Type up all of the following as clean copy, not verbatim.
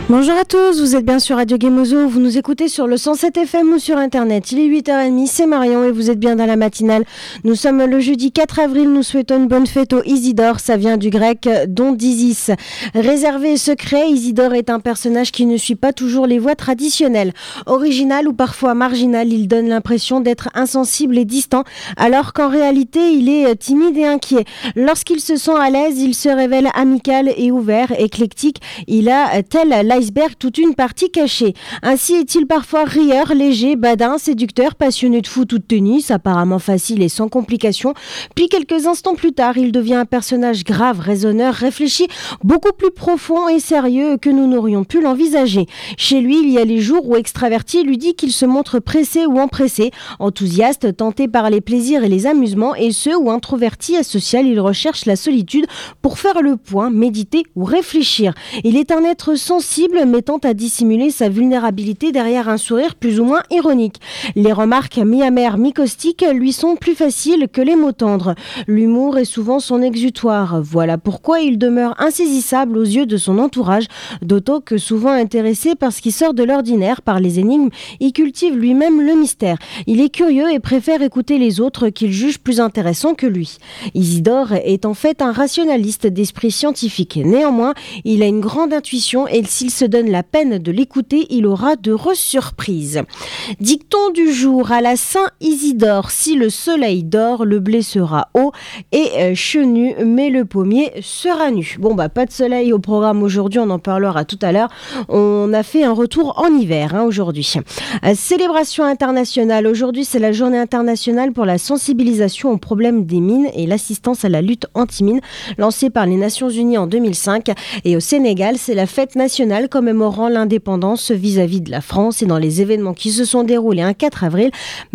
Bonjour à tous, vous êtes bien sur Radio Gemozo, vous nous écoutez sur le 107 FM ou sur internet. Il est 8h30, c'est Marion et vous êtes bien dans la matinale. Nous sommes le jeudi 4 avril, nous souhaitons une bonne fête au Isidore, ça vient du grec don d'Isis. Réservé et secret, Isidore est un personnage qui ne suit pas toujours les voies traditionnelles. Original ou parfois marginal, il donne l'impression d'être insensible et distant, alors qu'en réalité il est timide et inquiet. Lorsqu'il se sent à l'aise, il se révèle amical et ouvert, éclectique. Il a, tel l'iceberg, toute une partie cachée. Ainsi est-il parfois rieur, léger, badin, séducteur, passionné de foot ou de tennis, apparemment facile et sans complications. Puis quelques instants plus tard, il devient un personnage grave, raisonneur, réfléchi, beaucoup plus profond et sérieux que nous n'aurions pu l'envisager. Chez lui, il y a les jours où extraverti lui dit qu'il se montre pressé ou empressé, enthousiaste, tenté par les plaisirs et les amusements, et ceux où introverti, asocial, il recherche la solitude pour faire le point, méditer ou réfléchir. Il est un être sensible, mettant à dissimuler sa vulnérabilité derrière un sourire plus ou moins ironique. Les remarques mi-amères, mi-caustiques lui sont plus faciles que les mots tendres. L'humour est souvent son exutoire. Voilà pourquoi il demeure insaisissable aux yeux de son entourage, d'autant que souvent intéressé par ce qui sort de l'ordinaire, par les énigmes, il cultive lui-même le mystère. Il est curieux et préfère écouter les autres qu'il juge plus intéressants que lui. Isidore est en fait un rationaliste d'esprit scientifique. Néanmoins, il a une grande intuition et s'il se donne la peine de l'écouter, il aura d'heureuses surprises. Dicton du jour à la Saint-Isidore: si le soleil dort, le blé sera haut et chenu, mais le pommier sera nu. Bon, pas de soleil au programme aujourd'hui, on en parlera tout à l'heure. On a fait un retour en hiver aujourd'hui. Célébration internationale. Aujourd'hui, c'est la journée internationale pour la sensibilisation aux problèmes des mines et l'assistance à la lutte anti-mine, lancée par les Nations Unies en 2005. Et au Sénégal, c'est la fête nationale commémorant l'indépendance vis-à-vis de la France, et dans les événements qui se sont déroulés un 4 avril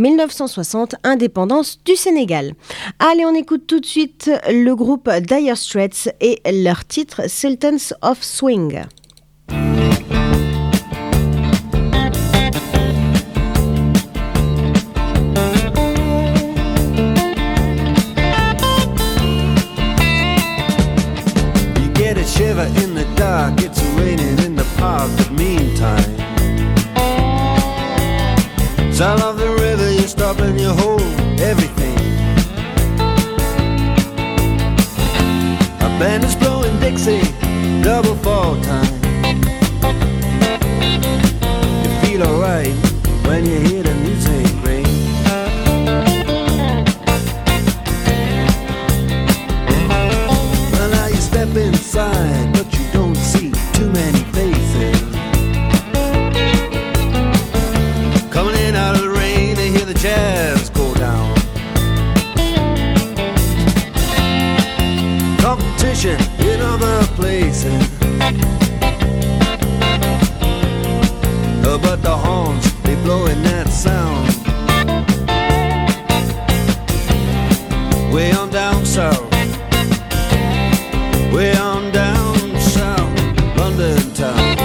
1960, indépendance du Sénégal. Allez, on écoute tout de suite le groupe Dire Straits et leur titre Sultans of Swing. Shiver in the dark, it's raining in the park, but meantime sound of the river, you stop and you hold everything. A band is blowing Dixie, double fall time. You feel alright when you hear the music ring. Well, now you step inside, but you don't see too many faces. Coming in out of the rain, they hear the jazz go down. Competition in other places, but the horns, they blowing that sound. Way on down south, way on down south, London town.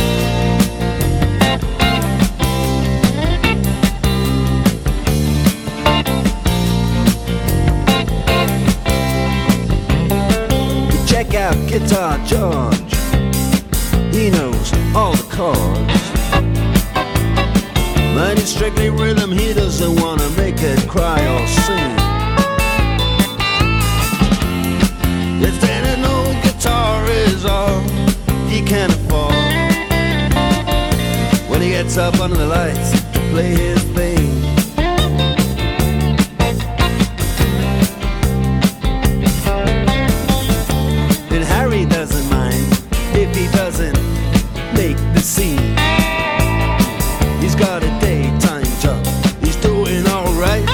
You check out Guitar George, he knows all the chords. But it's strictly rhythm, he doesn't wanna make it cry or sing. If then an old guitar is all he can afford, when he gets up under the lights to play his thing, and Harry doesn't mind if he doesn't make the scene. He's got a daytime job, he's doing alright.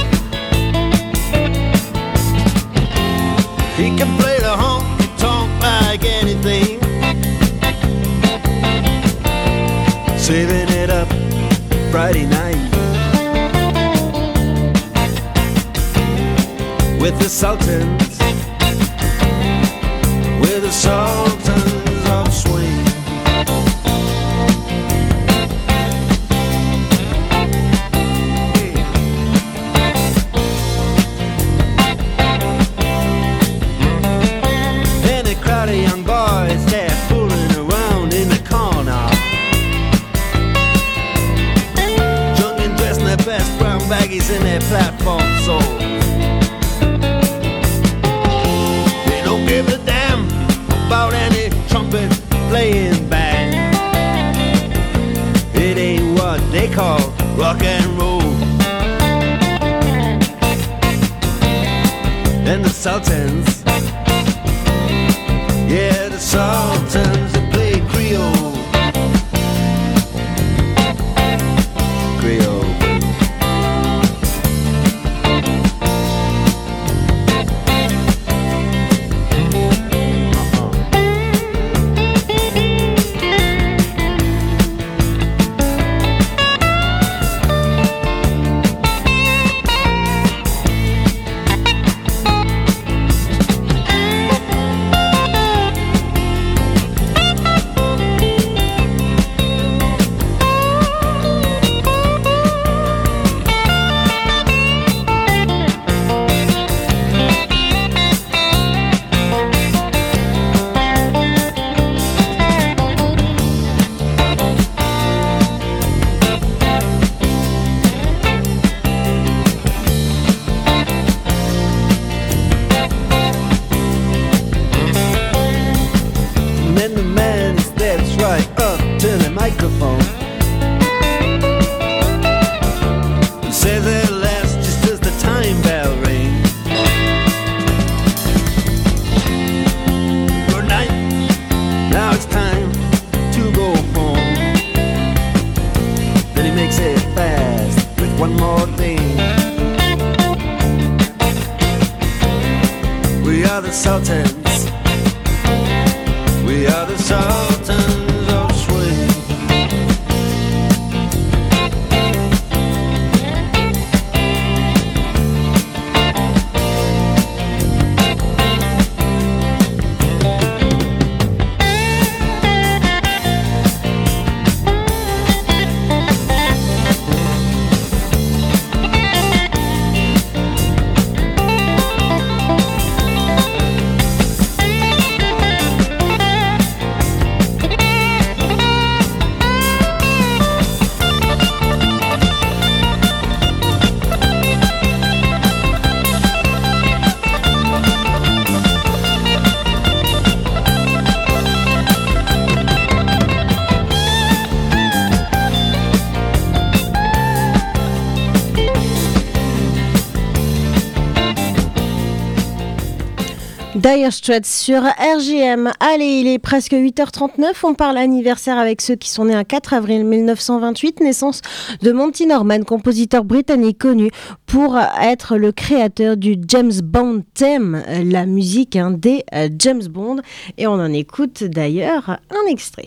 He can play the honky-tonk like anything, saving it up Friday night with the Sultans, with the Sultans of Swing. And a crowd of young boys, they're fooling around in the corner. their platform songs. They don't give a damn about any trumpet playing band. It ain't what they call rock and roll. And the Sultans, yeah, the Sultans, they play Creole. Creole. Dire Straits sur RGM. Allez, il est presque 8h39. On parle anniversaire avec ceux qui sont nés un 4 avril 1928, naissance de Monty Norman, compositeur britannique connu pour être le créateur du James Bond theme, la musique des James Bond. Et on en écoute d'ailleurs un extrait.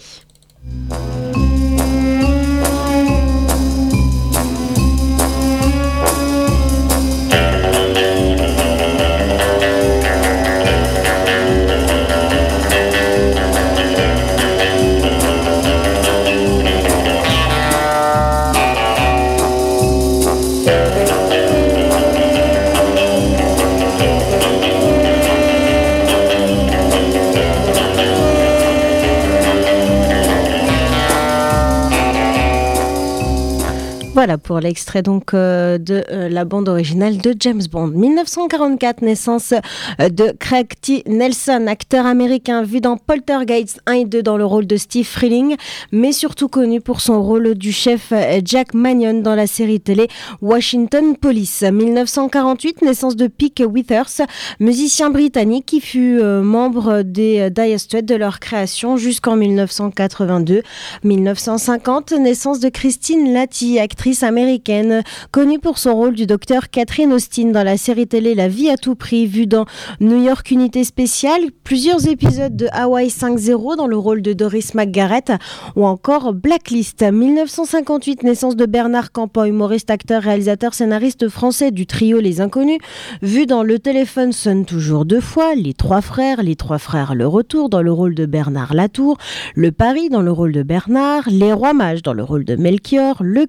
Voilà pour l'extrait donc de la bande originale de James Bond. 1944, naissance de Craig T. Nelson, acteur américain vu dans Poltergeist 1 et 2 dans le rôle de Steve Freeling, mais surtout connu pour son rôle du chef Jack Manion dans la série télé Washington Police. 1948, naissance de Pete Withers, musicien britannique qui fut membre des Dire Straits de leur création jusqu'en 1982. 1950, naissance de Christine Latty, actrice américaine connue pour son rôle du docteur Catherine Austin dans la série télé La vie à tout prix, vue dans New York Unité spéciale, plusieurs épisodes de Hawaii 5-0 dans le rôle de Doris McGarrett ou encore Blacklist. 1958, naissance de Bernard Campan, humoriste, acteur, réalisateur, scénariste français du trio Les Inconnus, vu dans Le téléphone sonne toujours deux fois, Les Trois frères Le retour dans le rôle de Bernard Latour, Le Paris dans le rôle de Bernard, Les Rois mages dans le rôle de Melchior, Le cœur des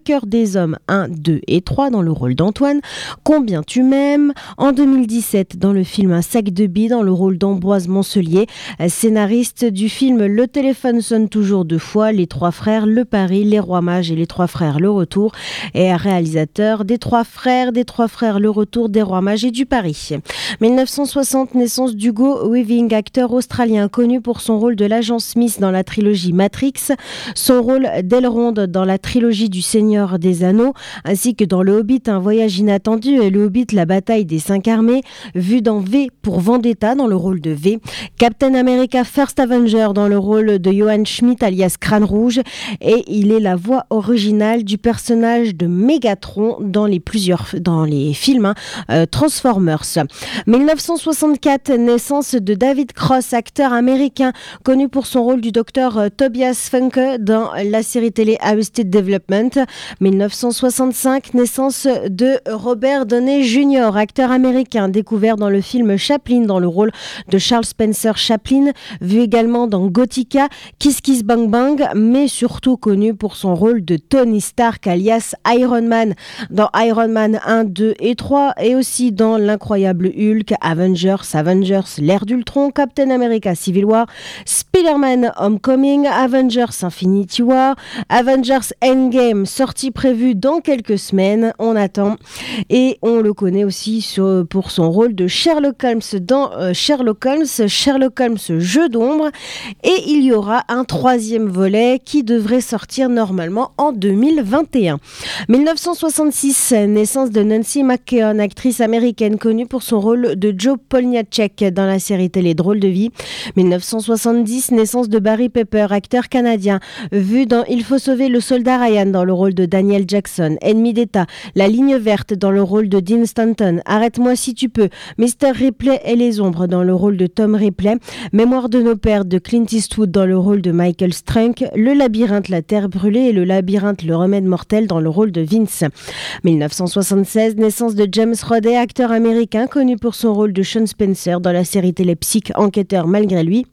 les hommes 1, 2 et 3 dans le rôle d'Antoine, Combien tu m'aimes, en 2017 dans le film Un sac de billes dans le rôle d'Ambroise Mancelier, scénariste du film Le téléphone sonne toujours deux fois, Les trois frères, Le Paris, Les Rois Mages et Les trois frères, Le Retour, et réalisateur des trois frères, Le Retour, des Rois Mages et du Paris. 1960, naissance d'Hugo Weaving, acteur australien connu pour son rôle de l'agent Smith dans la trilogie Matrix, son rôle d'Elrond dans la trilogie du Seigneur des Anneaux, ainsi que dans Le Hobbit, un voyage inattendu, et Le Hobbit, la bataille des 5 armées, vu dans V pour Vendetta dans le rôle de V, Captain America First Avenger dans le rôle de Johann Schmidt alias Crâne Rouge, et il est la voix originale du personnage de Megatron dans les films Transformers. 1964, naissance de David Cross, acteur américain connu pour son rôle du docteur Tobias Funke dans la série télé Arrested Development. 1965, naissance de Robert Downey Jr., acteur américain découvert dans le film Chaplin dans le rôle de Charles Spencer Chaplin, vu également dans Gothica, Kiss Kiss Bang Bang, mais surtout connu pour son rôle de Tony Stark alias Iron Man dans Iron Man 1, 2 et 3, et aussi dans l'incroyable Hulk, Avengers, l'ère d'Ultron, Captain America Civil War, Spider-Man Homecoming, Avengers Infinity War, Avengers Endgame, sortie prévue dans quelques semaines, on attend, et on le connaît aussi pour son rôle de Sherlock Holmes dans Sherlock Holmes Jeu d'ombre, et il y aura un troisième volet qui devrait sortir normalement en 2021. 1966, naissance de Nancy McKeon, actrice américaine connue pour son rôle de Joe Polniaczek dans la série télé Drôle de vie. 1970, naissance de Barry Pepper, acteur canadien, vu dans Il faut sauver le soldat Ryan dans le rôle de Daniel Jackson, Ennemi d'État, La ligne verte dans le rôle de Dean Stanton, Arrête-moi si tu peux, Mr. Ripley et les ombres dans le rôle de Tom Ripley, Mémoire de nos pères de Clint Eastwood dans le rôle de Michael Strunk, Le labyrinthe, la terre brûlée et Le labyrinthe, le remède mortel dans le rôle de Vince. 1976, naissance de James Roday, acteur américain connu pour son rôle de Sean Spencer dans la série télé Psych, enquêteur malgré lui.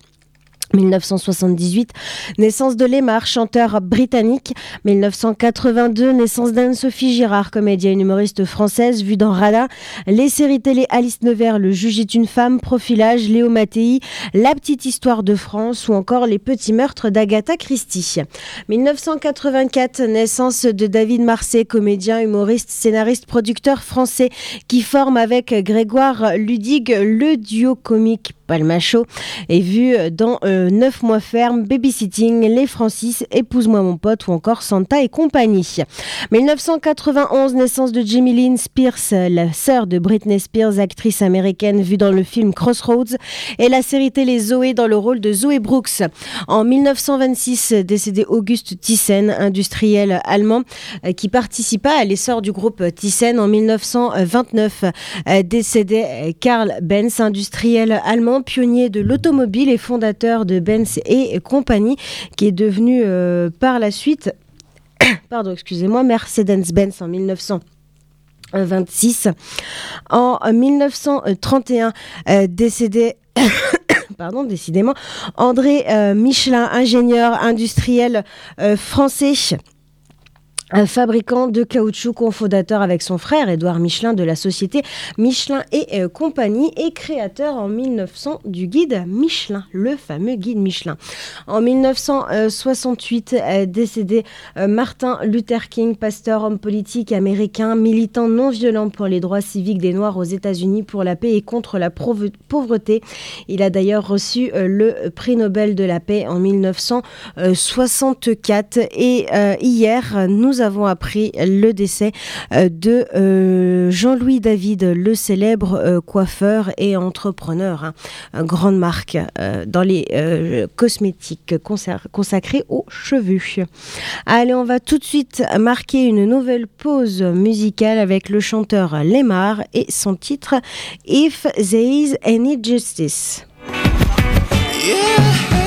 1978, naissance de Lemar, chanteur britannique. 1982, naissance d'Anne-Sophie Girard, comédienne humoriste française, vue dans Radin, les séries télé Alice Nevers, Le juge est une femme, Profilage, Léo Mattei, La petite histoire de France ou encore Les petits meurtres d'Agatha Christie. 1984, naissance de David Marsay, comédien, humoriste, scénariste, producteur français qui forme avec Grégoire Ludig le duo comique Palmacho, est vu dans 9 mois ferme, Babysitting, Les Francis, Épouse-moi mon pote ou encore Santa et compagnie. 1991, naissance de Jamie Lynn Spears, la sœur de Britney Spears, actrice américaine vue dans le film Crossroads et la série télé Zoé dans le rôle de Zoé Brooks. En 1926, décédé Auguste Thyssen, industriel allemand qui participa à l'essor du groupe Thyssen. En 1929, décédé Karl Benz, industriel allemand, pionnier de l'automobile et fondateur de Benz et compagnie, qui est devenu par la suite Mercedes-Benz en 1926. En 1931, décédé décidément, André Michelin, ingénieur industriel français, un fabricant de caoutchouc, cofondateur avec son frère Édouard Michelin de la société Michelin et compagnie et créateur en 1900 du guide Michelin, le fameux guide Michelin. En 1968, décédé Martin Luther King, pasteur, homme politique américain, militant non violent pour les droits civiques des Noirs aux États-Unis, pour la paix et contre la pauvreté. Il a d'ailleurs reçu le prix Nobel de la paix en 1964 et hier, nous avons appris le décès de Jean-Louis David, le célèbre coiffeur et entrepreneur, une grande marque dans les cosmétiques consacrés aux cheveux. Allez, on va tout de suite marquer une nouvelle pause musicale avec le chanteur Lemar et son titre If There Is Any Justice. Yeah.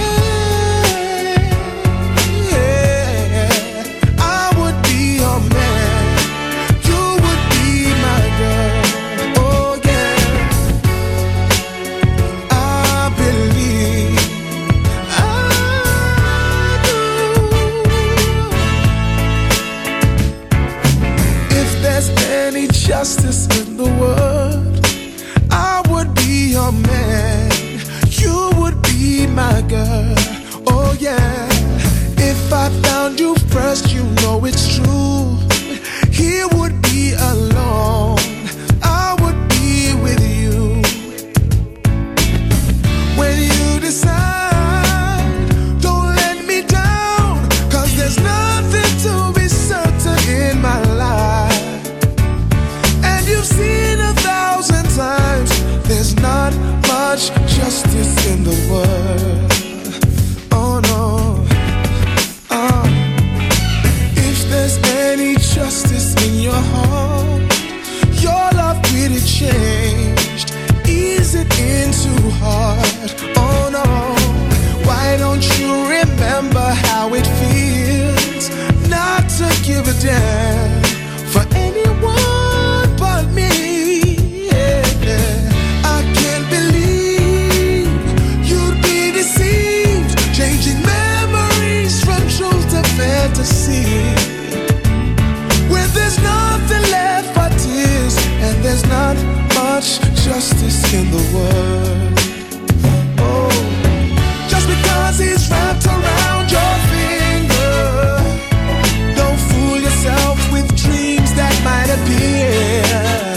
remember how it feels not to give a damn for anyone but me. Yeah. I can't believe you'd be deceived, changing memories from truth to fantasy. When there's nothing left but tears, and there's not much justice in the world. Oh, just because it's wrapped around your finger, don't fool yourself with dreams that might appear.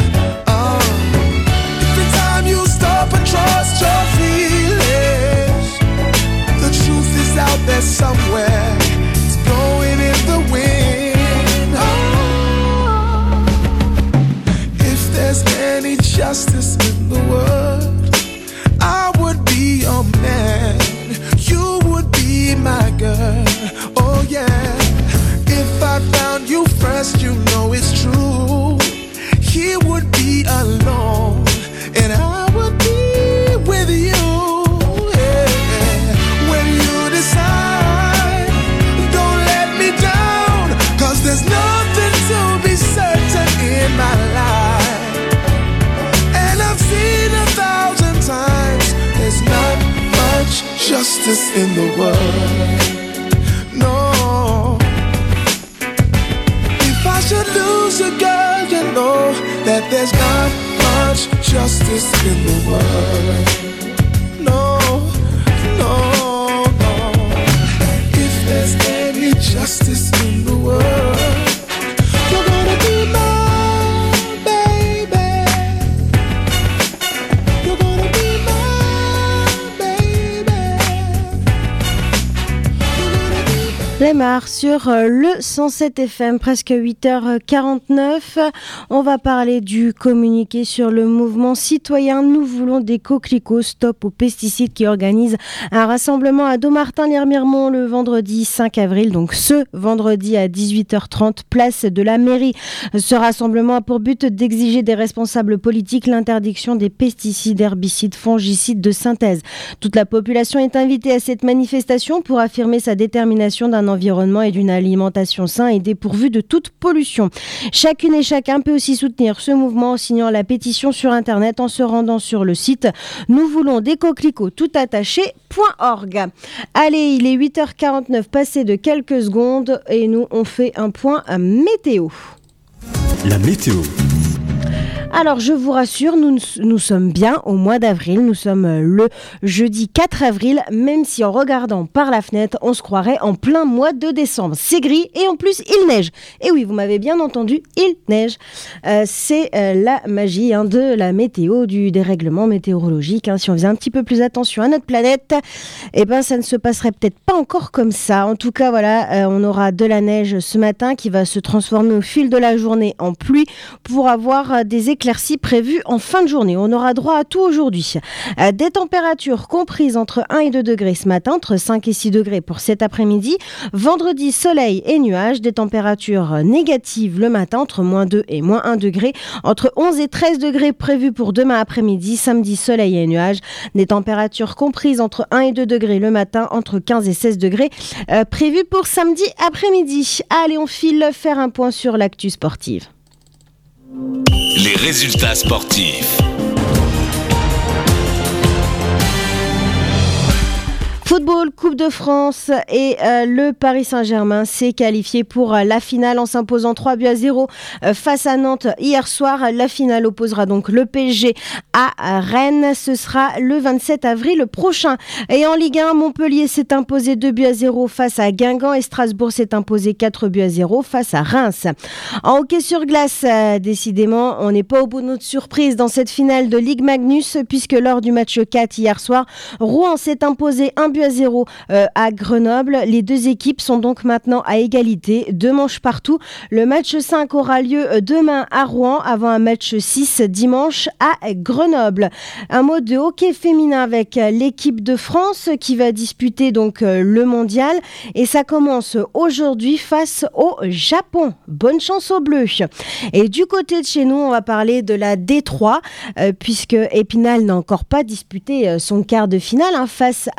Every time you stop and trust your feelings, the truth is out there somewhere. It's blowing in the wind. If there's any justice in the world, I would be your man, you would be my girl. Oh yeah, if I found you first, you know it's true. He would be alone, and I would be with you. Yeah. When you decide, don't let me down, 'cause there's nothing to be certain in my life. And I've seen 1,000 times, there's not much justice in the world. No. If I should lose a girl, you know that there's not much justice in the world. No, no, no. If there's any justice in the world, you're gonna be my baby. You're gonna be my baby. You're gonna be Lemar sur le 107 FM, presque 8h49. On va parler du communiqué sur le mouvement citoyen Nous voulons des coquelicots, stop aux pesticides, qui organise un rassemblement à Dommartin-lès-Remiremont le vendredi 5 avril, donc ce vendredi à 18h30, place de la mairie. Ce rassemblement a pour but d'exiger des responsables politiques l'interdiction des pesticides, herbicides, fongicides de synthèse. Toute la population est invitée à cette manifestation pour affirmer sa détermination d'un environnement et d'une alimentation sain et dépourvue de toute pollution. Chacune et chacun peut aussi soutenir ce mouvement en signant la pétition sur internet en se rendant sur le site nous voulons des coquelicots tout attaché.org. Allez, il est 8h49 passé de quelques secondes et nous on fait un point météo. La météo. Alors je vous rassure, nous sommes bien au mois d'avril, nous sommes le jeudi 4 avril, même si en regardant par la fenêtre, on se croirait en plein mois de décembre. C'est gris et en plus il neige. Et oui, vous m'avez bien entendu, il neige. C'est la magie de la météo, du dérèglement météorologique. Si on faisait un petit peu plus attention à notre planète, ça ne se passerait peut-être pas encore comme ça. En tout cas, voilà, on aura de la neige ce matin qui va se transformer au fil de la journée en pluie pour avoir des éclaircies prévues en fin de journée. On aura droit à tout aujourd'hui. Des températures comprises entre 1 et 2 degrés ce matin, entre 5 et 6 degrés pour cet après-midi. Vendredi, soleil et nuages. Des températures négatives le matin, entre moins 2 et moins 1 degré. Entre 11 et 13 degrés prévus pour demain après-midi. Samedi, soleil et nuages. Des températures comprises entre 1 et 2 degrés le matin, entre 15 et 16 degrés prévus pour samedi après-midi. Allez, on file faire un point sur l'actu sportive. Les résultats sportifs. Football, Coupe de France et le Paris Saint-Germain s'est qualifié pour la finale en s'imposant 3-0 face à Nantes hier soir. La finale opposera donc le PSG à Rennes. Ce sera le 27 avril prochain. Et en Ligue 1, Montpellier s'est imposé 2-0 face à Guingamp et Strasbourg s'est imposé 4-0 face à Reims. En hockey sur glace, décidément, on n'est pas au bout de notre surprise dans cette finale de Ligue Magnus, puisque lors du match 4 hier soir, Rouen s'est imposé 1-0 à Grenoble. Les deux équipes sont donc maintenant à égalité, 2 manches partout. Le match 5 aura lieu demain à Rouen avant un match 6 dimanche à Grenoble. Un mot de hockey féminin avec l'équipe de France qui va disputer donc le mondial et ça commence aujourd'hui face au Japon. Bonne chance aux Bleus. Et du côté de chez nous, on va parler de la D3 puisque Épinal n'a encore pas disputé son quart de finale face à Poitiers.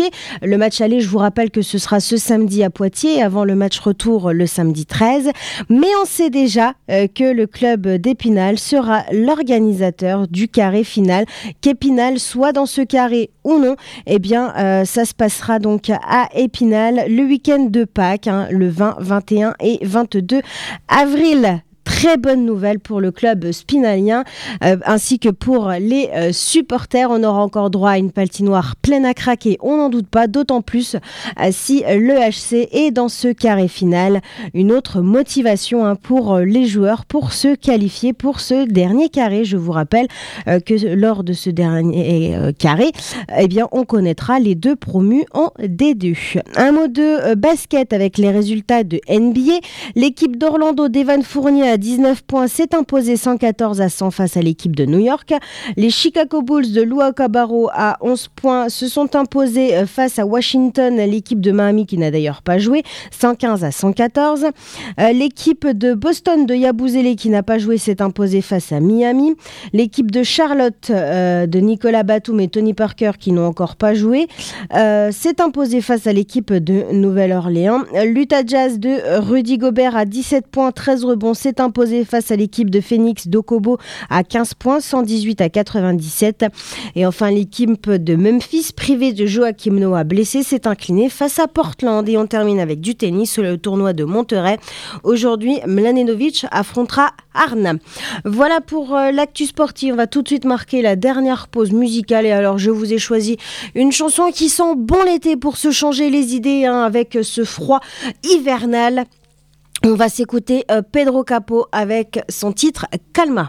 Poitiers. Le match aller, je vous rappelle que ce sera ce samedi à Poitiers, avant le match retour le samedi 13. Mais on sait déjà que le club d'Épinal sera l'organisateur du carré final. Qu'Épinal soit dans ce carré ou non, eh bien, ça se passera donc à Épinal le week-end de Pâques, le 20, 21 et 22 avril. Très bonne nouvelle pour le club spinalien ainsi que pour les supporters. On aura encore droit à une patinoire pleine à craquer, on n'en doute pas, d'autant plus si le HC est dans ce carré final. Une autre motivation pour les joueurs pour se qualifier pour ce dernier carré. Je vous rappelle que lors de ce dernier carré, eh bien, on connaîtra les 2 promus en D2. Un mot de basket avec les résultats de NBA. L'équipe d'Orlando d'Evan Fournier à 19 points s'est imposée 114-100 face à l'équipe de New York. Les Chicago Bulls de Lou Cabarro à 11 points se sont imposés face à Washington, l'équipe de Miami qui n'a d'ailleurs pas joué, 115-114. L'équipe de Boston de Yabusele qui n'a pas joué s'est imposée face à Miami. L'équipe de Charlotte de Nicolas Batum et Tony Parker qui n'ont encore pas joué s'est imposée face à l'équipe de Nouvelle-Orléans. L'Utah Jazz de Rudy Gobert à 17 points, 13 rebonds s'est imposé face à l'équipe de Phoenix d'Okobo à 15 points, 118-97. Et enfin, l'équipe de Memphis, privée de Joakim Noah blessé, s'est inclinée face à Portland. Et on termine avec du tennis, le tournoi de Monterrey. Aujourd'hui, Mladenovic affrontera Arne. Voilà pour l'actu sportive. On va tout de suite marquer la dernière pause musicale. Et alors, je vous ai choisi une chanson qui sent bon l'été pour se changer les idées avec ce froid hivernal. On va s'écouter Pedro Capo avec son titre Calma.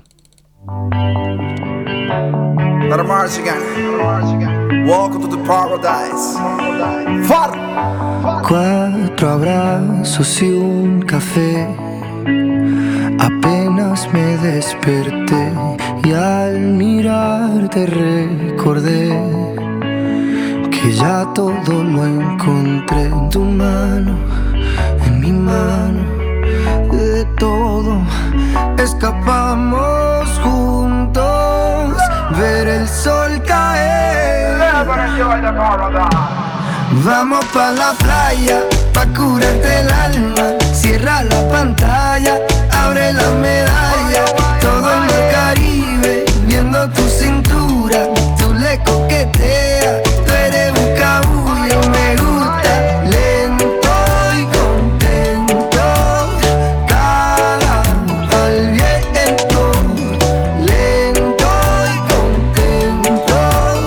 Welcome to the paradise. 4 abrazos y un café. Apenas me desperté y al mirarte recordé que ya todo lo encontré en tu mano, en mi mano. De todo escapamos juntos, ver el sol caer. Vamos pa' la playa, pa' curarte el alma. Cierra la pantalla, abre la medalla. Todo en el Caribe, viendo tu cintura. Tú le coqueteas, tú eres un cabullo, me gusta. Lento y contento, cara al viento. Lento y contento,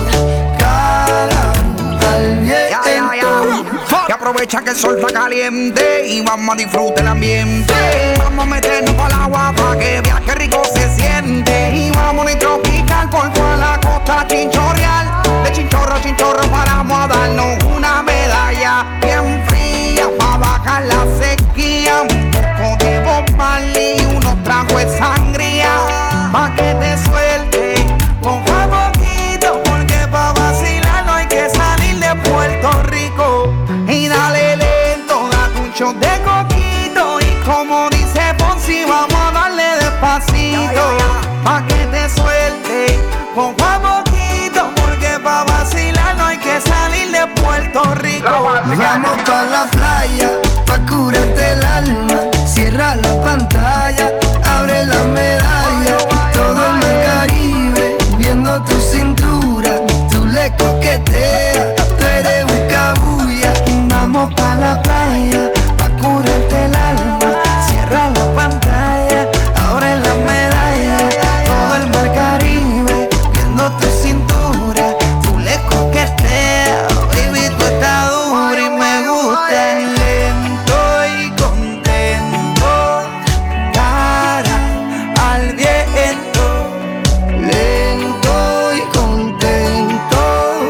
cara al viento. Y aprovecha que el sol está caliente y vamos a disfrutar el ambiente. Vamos a meternos para el agua para que veas qué rico se siente. Y vamos a tropical por toda la costa chinchorreal. De chinchorro a chinchorro paramos a darnos una medalla bien fría para bajar la sequía. Un poco de Bob Marley y unos tragos de sangría pa' que te suelte poco a poquito, porque pa' vacilar no hay que salir de Puerto Rico. Y dale lento, date un shot de coquito. Y como dice Ponzi, vamos a darle despacito pa' que te suelte poco a poquito, porque pa' vacilar no hay que salir de Puerto Rico. Vamos pa' la playa, pa' curarte el alma. Cierra la pantalla, abre la medalla. Todo en el Caribe, viendo tu cintura. Tú le coqueteas, tú eres un cabulla. Vamos pa' la playa, pa' curarte el alma. Cierra la pantalla, abre la medalla. Todo el mar Caribe, viendo tu cintura. Tú le coqueteas, baby, tú estás dura y me gusta. Lento y contento, cara al viento. Lento y contento,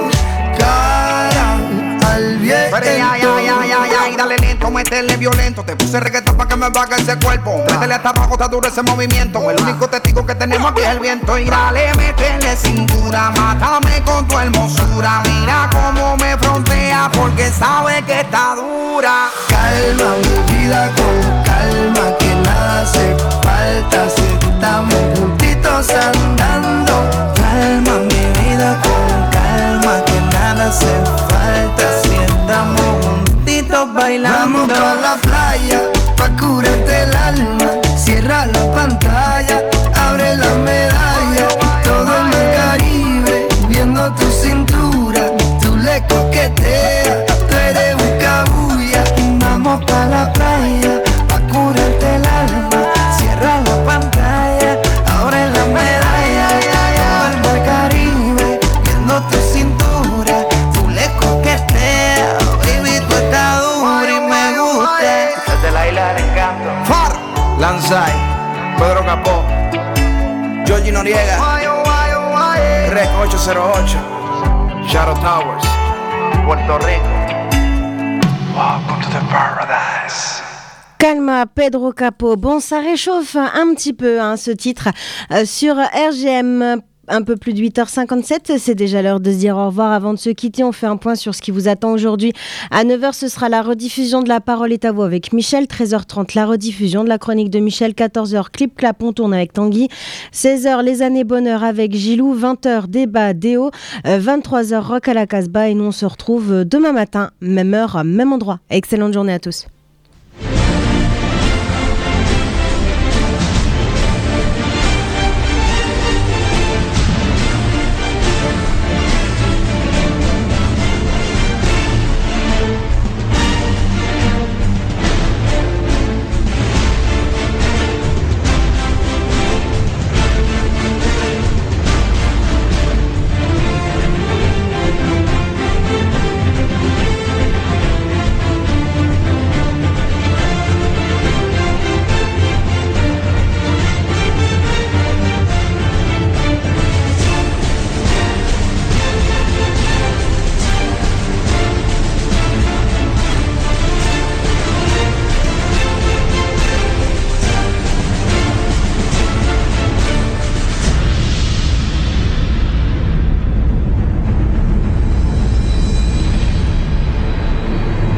cara al viento. Ay, dale lento, métele violento. Te puse reggaetón pa' que me baje ese cuerpo. Métele hasta abajo, está duro ese movimiento. El único testigo que tenemos aquí es el viento. Y dale, métele cintura, mátame con tu hermosura. Mira cómo me frontea porque sabe que está dura. Calma mi vida con calma, que nada hace falta si estamos juntitos andando. Calma mi vida con calma, que nada hace falta si andamos juntitos bailando. Vamos pa' la playa, pa' curarte el alma. Cierra la pantalla, abre la medalla. Todo en el Caribe, viendo tu cintura. Tú le coqueteas, tú eres un cabuya. Vamos pa' la playa, pa' curarte el alma. Cierra la pantalla, abre la medalla. Todo el Caribe, viendo tu cintura. Tú le coqueteas, baby, tú estás dura y me gusta. Desde la isla del encanto. Far, Lanzai, Pedro Capó, Georgie Noriega, Rec 808, Shadow Towers, Puerto Rico. Welcome to the paradise. Calma, Pedro Capó. Bon, ça réchauffe un petit peu ce titre sur RGM. Un peu plus de 8h57, c'est déjà l'heure de se dire au revoir. Avant de se quitter, on fait un point sur ce qui vous attend aujourd'hui. À 9h, ce sera la rediffusion de La Parole est à vous avec Michel. 13h30, la rediffusion de la chronique de Michel. 14h, Clip Clap, on tourne avec Tanguy. 16h, Les Années Bonheur avec Gilou. 20h, Débat Déo. 23h, Rock à la Casbah. Et nous, on se retrouve demain matin, même heure, même endroit. Excellente journée à tous.